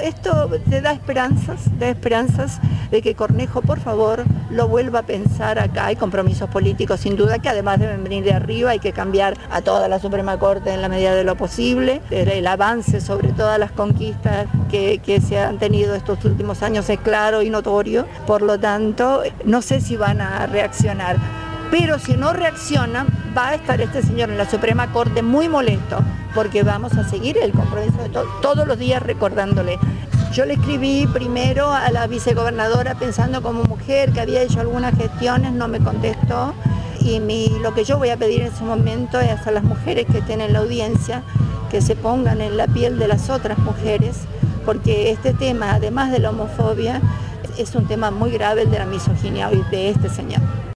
esto te da esperanzas de que Cornejo, por favor, lo vuelva a pensar acá. Hay compromisos políticos, sin duda, que además deben venir de arriba. Hay que cambiar a toda la Suprema Corte en la medida de lo posible. El avance sobre todas las conquistas que se han tenido estos últimos años es claro y notorio. Por lo tanto, no sé si van a reaccionar. Pero si no reaccionan, va a estar este señor en la Suprema Corte muy molesto, porque vamos a seguir el compromiso de todos los días recordándole. Yo le escribí primero a la vicegobernadora pensando como mujer que había hecho algunas gestiones, no me contestó, y lo que yo voy a pedir en ese momento es a las mujeres que estén en la audiencia que se pongan en la piel de las otras mujeres, porque este tema, además de la homofobia, es un tema muy grave, el de la misoginia de este señor.